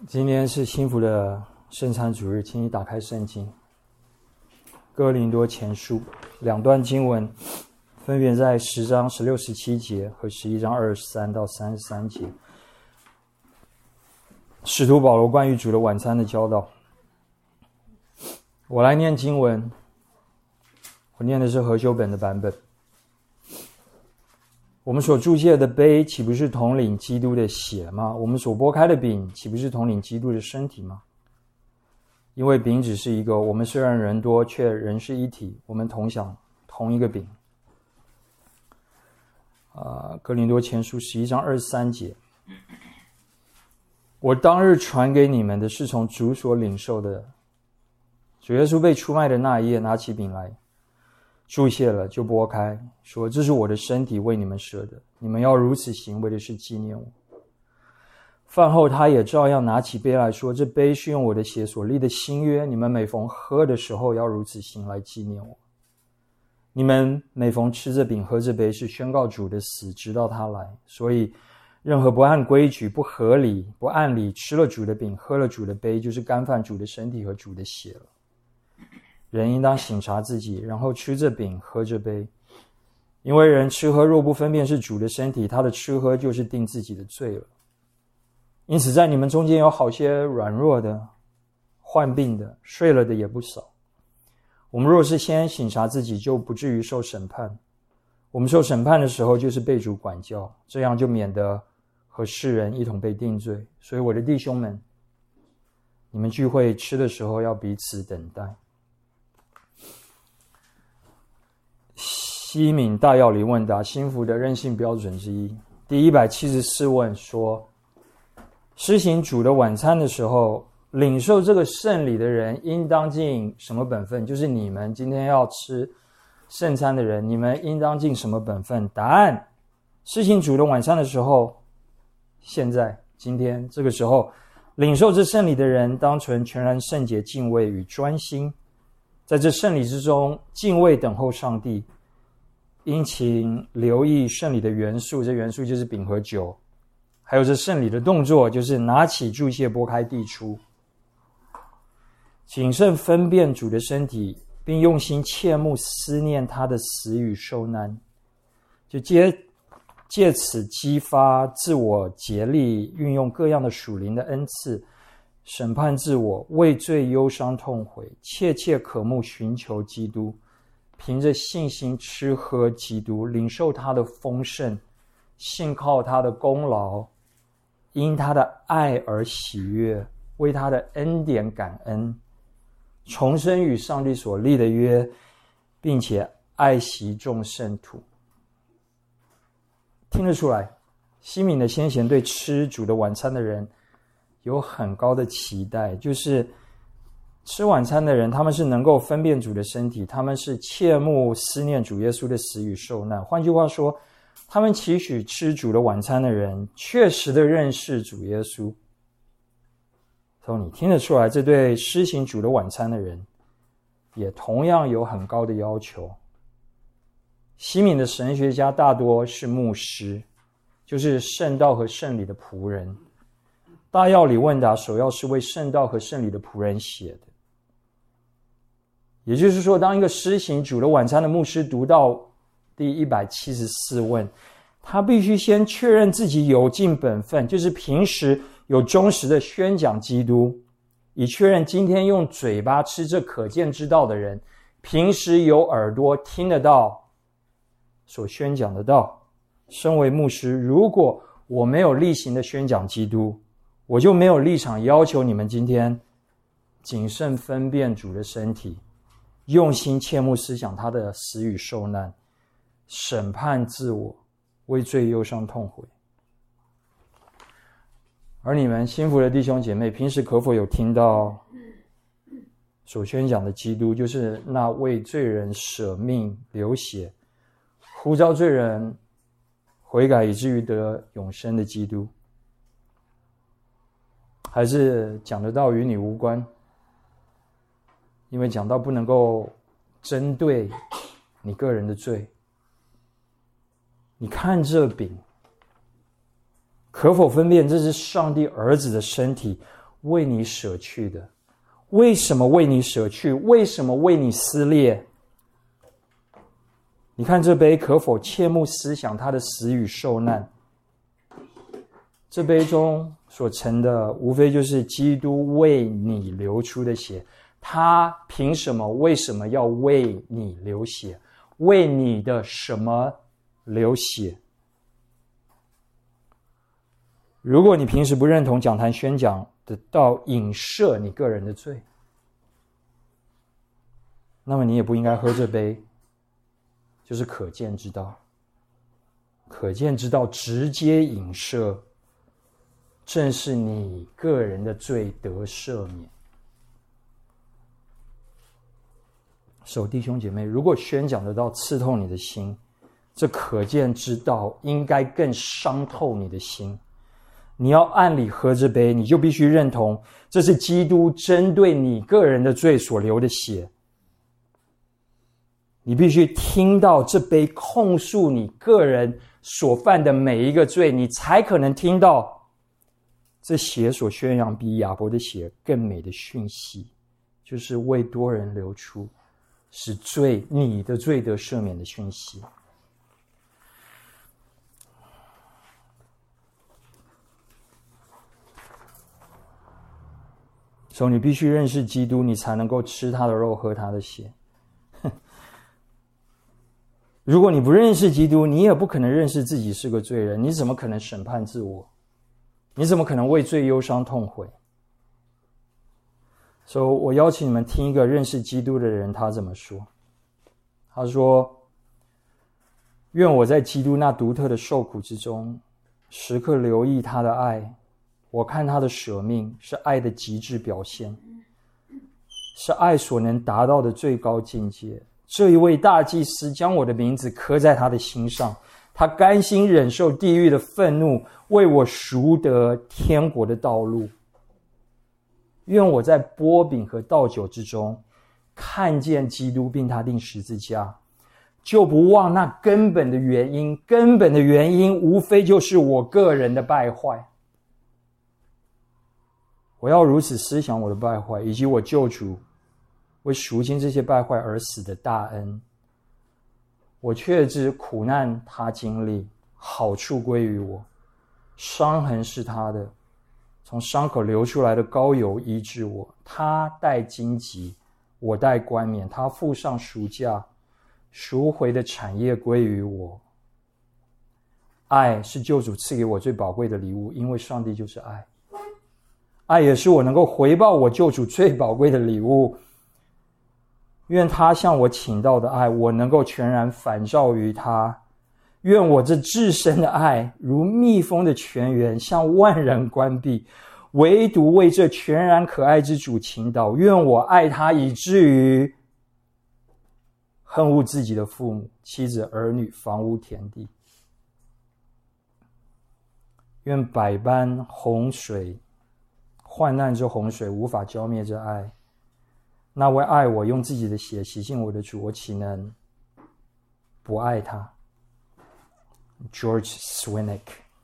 今天是幸福的圣餐主日，请你打开圣经哥林多前书两段经文，分别在10章16、17节和11章23到33节。使徒保罗关于主的晚餐的教导。我来念经文，我念的是和修本的版本。我们所注谢的杯，岂不是统领基督的血吗？我们所拨开的饼，岂不是统领基督的身体吗？因为饼只是一个，我们虽然人多，却人是一体，我们同享同一个饼。哥林多前书11章23节。我当日传给你们的是从主所领受的。主耶稣被出卖的那一夜，拿起饼来，祝谢了，就拨开，说：“这是我的身体，为你们舍的，你们要如此行，为的是纪念我。”饭后，他也照样拿起杯来说：“这杯是用我的血所立的新约，你们每逢喝的时候，要如此行，来纪念我。你们每逢吃这饼、喝这杯，是宣告主的死，直到他来。所以，任何不按规矩、不合理、不按理吃了主的饼、喝了主的杯，就是干犯主的身体和主的血了。人应当省察自己，然后吃这饼，喝这杯。因为人吃喝若不分辨是主的身体，他的吃喝就是定自己的罪了。因此在你们中间有好些软弱的、患病的、睡了的也不少。我们若是先省察自己，就不至于受审判。我们受审判的时候，就是被主管教，这样就免得和世人一同被定罪。所以我的弟兄们，你们聚会吃的时候，要彼此等待。西敏大要理问答，幸福的任性标准之一。第174问说，施行主的晚餐的时候，领受这个圣礼的人应当尽什么本分？就是你们今天要吃圣餐的人，你们应当尽什么本分？答案：施行主的晚餐的时候，现在今天这个时候，领受这圣礼的人当存全然圣洁、敬畏与专心，在这圣礼之中敬畏等候上帝，殷勤留意圣礼的元素，这元素就是饼和酒，还有这圣礼的动作，就是拿起祝谢，拨开递出。谨慎分辨主的身体，并用心切慕思念他的死与受难，就借此激发自我竭力，运用各样的属灵的恩赐，审判自我，为罪忧伤痛悔，切切渴慕寻求基督，凭着信心吃喝基督，领受他的丰盛，信靠他的功劳，因他的爱而喜悦，为他的恩典感恩，重生与上帝所立的约，并且爱惜众圣徒。听得出来，西敏的先贤对吃主的晚餐的人有很高的期待，就是吃晚餐的人，他们是能够分辨主的身体，他们是切慕思念主耶稣的死与受难。换句话说，他们期许吃主的晚餐的人确实的认识主耶稣。所以你听得出来，这对施行主的晚餐的人也同样有很高的要求。西敏的神学家大多是牧师，就是圣道和圣礼的仆人。大要理问答首要是为圣道和圣礼的仆人写的。也就是说，当一个施行主的晚餐的牧师读到第174问，他必须先确认自己有尽本分，就是平时有忠实的宣讲基督，以确认今天用嘴巴吃这可见之道的人，平时有耳朵听得到所宣讲的道。身为牧师，如果我没有例行的宣讲基督，我就没有立场要求你们今天谨慎分辨主的身体，用心切慕思想他的死与受难，审判自我，为罪忧伤痛悔。而你们幸福的弟兄姐妹，平时可否有听到所宣讲的基督，就是那为罪人舍命流血，呼召罪人悔改以至于得永生的基督？还是讲得到与你无关，因为讲到不能够针对你个人的罪。你看这饼，可否分辨这是上帝儿子的身体， 为你舍去的。为什么为你舍去？为什么为你撕裂？你看这杯，可否切慕思想他的死与受难？这杯中所盛的，无非就是基督为你流出的血。他凭什么？为什么要为你流血？为你的什么流血？如果你平时不认同讲坛宣讲的道影射你个人的罪，那么你也不应该喝这杯，就是可见之道。可见之道直接影射，正是你个人的罪得赦免。弟兄姐妹，如果宣讲的道刺痛你的心，这可见之道应该更伤透你的心。你要按理喝这杯，你就必须认同这是基督针对你个人的罪所流的血。你必须听到这杯控诉你个人所犯的每一个罪，你才可能听到这血所宣扬比亚伯的血更美的讯息，就是为多人流出，使你的罪得赦免的讯息。所以你必须认识基督，你才能够吃他的肉，喝他的血。如果你不认识基督，你也不可能认识自己是个罪人，你怎么可能审判自我？你怎么可能为罪忧伤痛悔？所以我邀请你们听一个认识基督的人他怎么说。他说，愿我在基督那独特的受苦之中，时刻留意他的爱。我看他的舍命是爱的极致表现，是爱所能达到的最高境界。这一位大祭司将我的名字刻在他的心上，他甘心忍受地狱的愤怒，为我赎得天国的道路。愿我在波饼和倒酒之中看见基督，并他钉十字架，就不忘那根本的原因。根本的原因无非就是我个人的败坏。我要如此思想我的败坏，以及我救主为赎清这些败坏而死的大恩。我确知苦难他经历，好处归于我。伤痕是他的，从伤口流出来的膏油医治我。他戴荆棘，我戴冠冕。他付上赎价，赎回的产业归于我。爱是救主赐给我最宝贵的礼物，因为上帝就是爱。爱也是我能够回报我救主最宝贵的礼物。愿他向我倾倒的爱，我能够全然反照于他。愿我这至深的爱，如蜜蜂的泉源，向万人关闭，唯独为这全然可爱之主倾倒。愿我爱他，以至于恨恶自己的父母、妻子、儿女、房屋、田地。愿百般洪水、患难之洪水无法浇灭这爱。那位爱我、用自己的血洗净我的主，我岂能不爱他？ George Swinnock。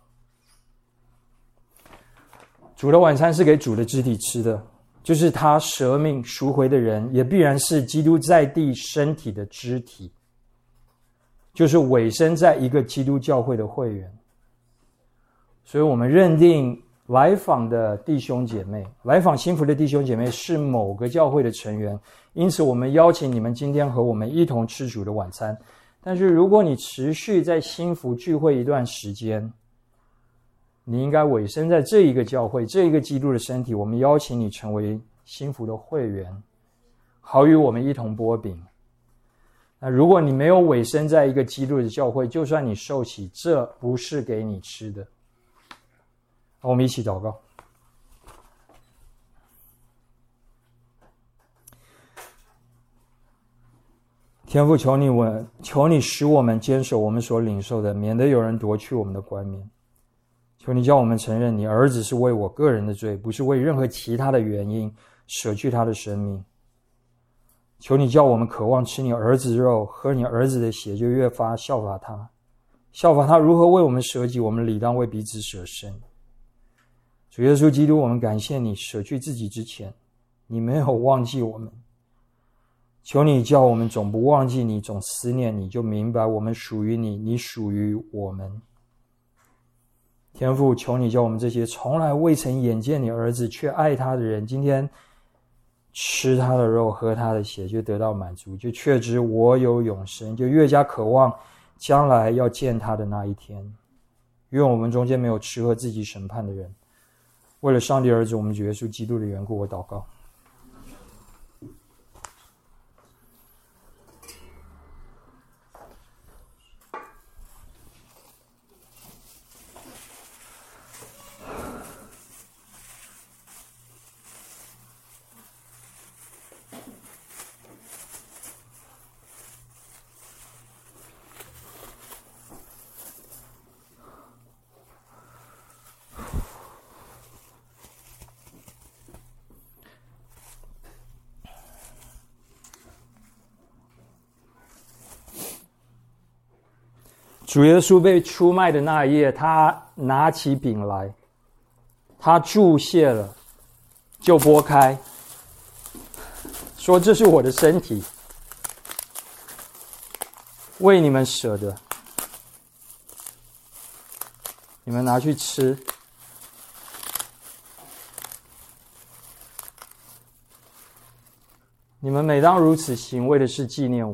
主的晚餐是给主的肢体吃的，就是他舍命赎回的人，也必然是基督在地身体的肢体，就是委身在一个基督教会的会员。所以我们认定来访的弟兄姐妹，来访新福的弟兄姐妹是某个教会的成员，因此我们邀请你们今天和我们一同吃主的晚餐。但是如果你持续在新福聚会一段时间，你应该委身在这一个教会，这一个基督的身体，我们邀请你成为新福的会员，好与我们一同擘饼。那如果你没有委身在一个基督的教会，就算你受洗，这不是给你吃的。我们一起祷告。天父，求你使我们坚守我们所领受的，免得有人夺去我们的冠冕。求你叫我们承认，你儿子是为我个人的罪，不是为任何其他的原因舍去他的生命。求你叫我们渴望吃你儿子肉，喝你儿子的血，就越发效法他。效法他如何为我们舍己，我们理当为彼此舍身。 主耶稣基督，我们感谢你舍去自己之前，你没有忘记我们。求你叫我们总不忘记你，总思念你，就明白我们属于你，你属于我们。天父，求你叫我们这些从来未曾眼见你儿子却爱他的人，今天吃他的肉喝他的血就得到满足，就确知我有永生，就越加渴望将来要见他的那一天。愿我们中间没有吃喝自己审判的人。为了上帝儿子我们主耶稣基督的缘故，我祷告。主耶稣被出卖的那一夜，他拿起饼来，他注谢了，就拨开，说：“这是我的身体，为你们舍的，你们拿去吃。你们每当如此行，为的是纪念我。”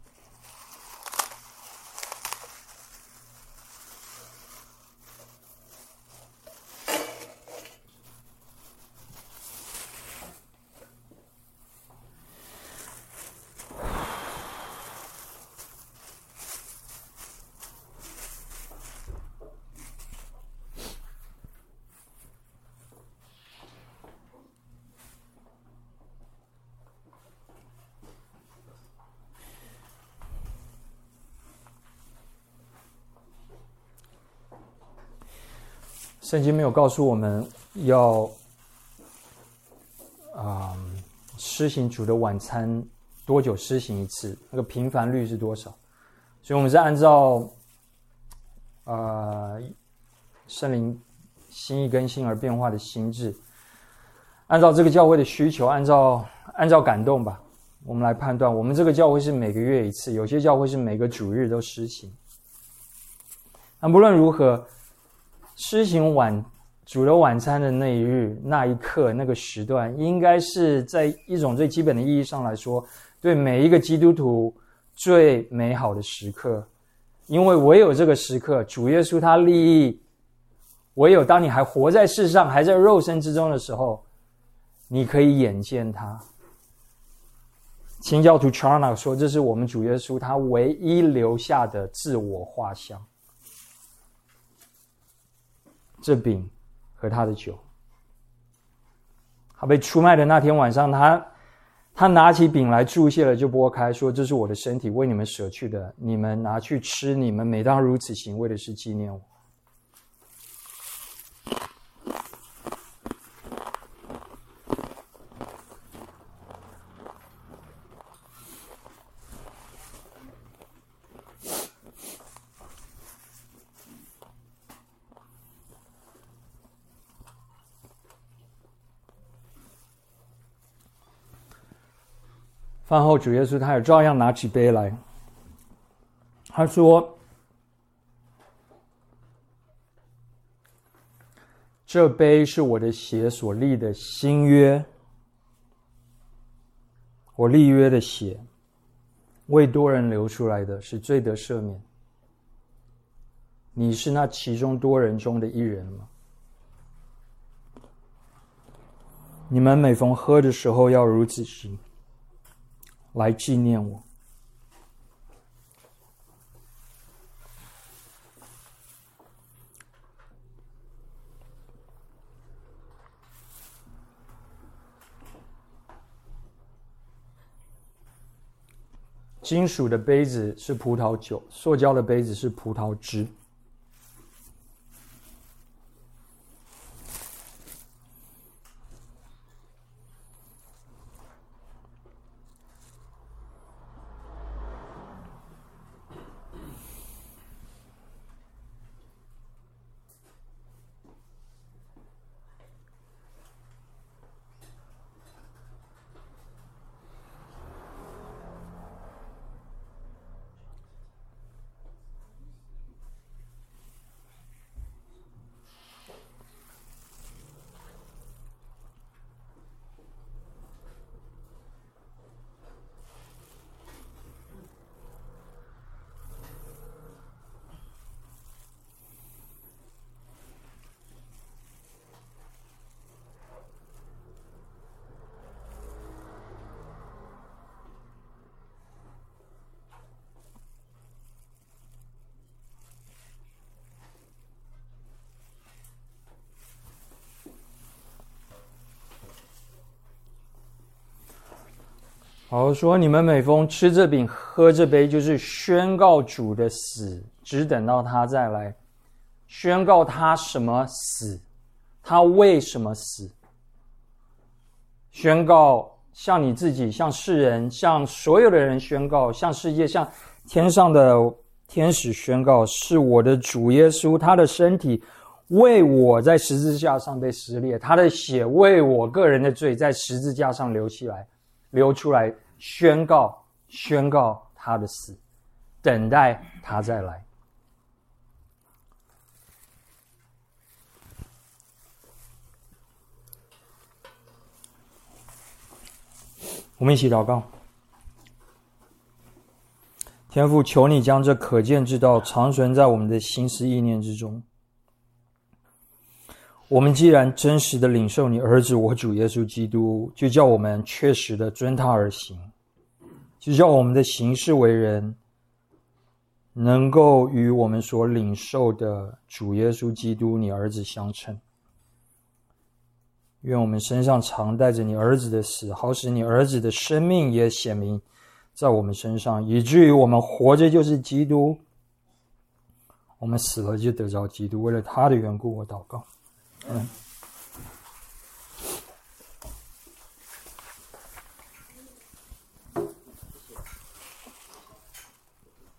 圣经没有告诉我们要施行主的晚餐多久施行一次，那个频繁率是多少，所以我们是按照圣灵心意更新而变化的心智，按照这个教会的需求，按照感动吧，我们来判断。我们这个教会是每个月一次，有些教会是每个主日都施行。那不论如何，施行主的晚餐的那一日、那一刻、那个时段，应该是在一种最基本的意义上来说，对每一个基督徒最美好的时刻。因为唯有这个时刻，主耶稣他立意，唯有当你还活在世上，还在肉身之中的时候，你可以眼见他。清教徒 Charnock 说，这是我们主耶稣他唯一留下的自我画像。这饼和他的酒，他被出卖的那天晚上，他拿起饼来注谢了，就拨开，说：“这是我的身体，为你们舍去的，你们拿去吃，你们每当如此行，为的是纪念我。”饭后主耶稣他也照样拿起杯来，他说：“这杯是我的血所立的新约，我立约的血，为多人流出来的，是罪得赦免。你是那其中多人中的一人吗？你们每逢喝的时候要如此行，来纪念我。”金属的杯子是葡萄酒，塑胶的杯子是葡萄汁。 保罗说：“你们每逢吃这饼、喝这杯，就是宣告主的死，只等到他再来。宣告他什么死？他为什么死？宣告向你自己、向世人、向所有的人宣告，向世界、向天上的天使宣告，是我的主耶稣，他的身体为我在十字架上被撕裂，他的血为我个人的罪在十字架上流出来，宣告他的死，等待他再来。”我们一起祷告。天父，求你将这可见之道长存在我们的心思意念之中。我们既然真实的领受你儿子我主耶稣基督，就叫我们确实的遵他而行，就叫我们的行事为人能够与我们所领受的主耶稣基督你儿子相称。愿我们身上常带着你儿子的死，好使你儿子的生命也显明在我们身上，以至于我们活着就是基督，我们死了就得着基督。为了他的缘故，我祷告。